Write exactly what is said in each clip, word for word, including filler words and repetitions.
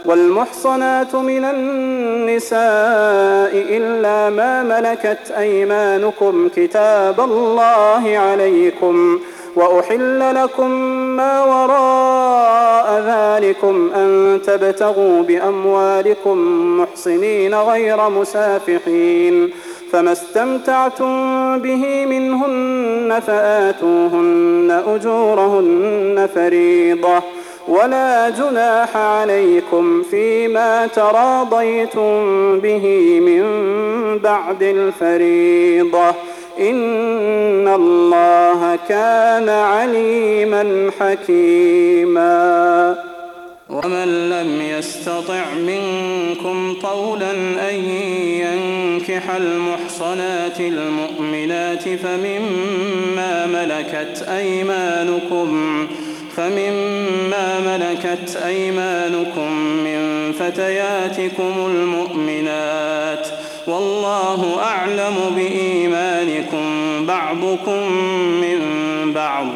والمحصنات من النساء إلا ما ملكت أيمانكم كتاب الله عليكم، وأحل لكم ما وراء ذلكم أن تبتغوا بأموالكم محصنين غير مسافحين، فما استمتعتم به منهن فآتوهن أجورهن فريضة، ولا جناح عليكم فيما تراضيتم به من بعد الفريضة، إن الله كان عليما حكيما. ومن لم يستطع منكم طولا أن ينكح المحصنات المؤمنات فمما ملكت أيمانكم فمما ملكت أيمانكم من فتياتكم المؤمنات، والله أعلم بإيمانكم بعضكم من بعض،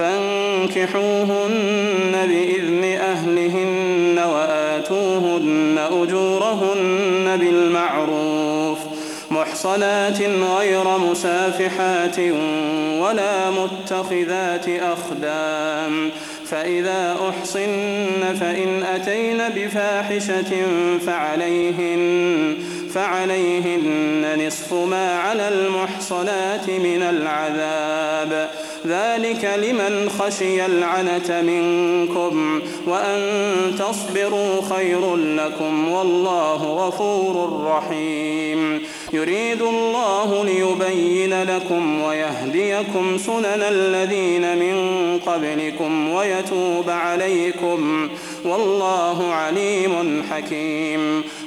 فانكحوهن بإذن أهلهن وآتوهن أجورهن بالمعروف محصنات غير مسافحات ولا متخذات أخدان، فإذا أحصن فإن أتين بفاحشة فعليهن, فعليهن نصف ما على المحصنات من العذاب، ذلك لمن خشي العنة منكم، وأن تصبروا خير لكم، والله غفور رحيم. يريد الله ليبين لكم ويهديكم سنن الذين من قبلكم ويتوب عليكم، والله عليم حكيم.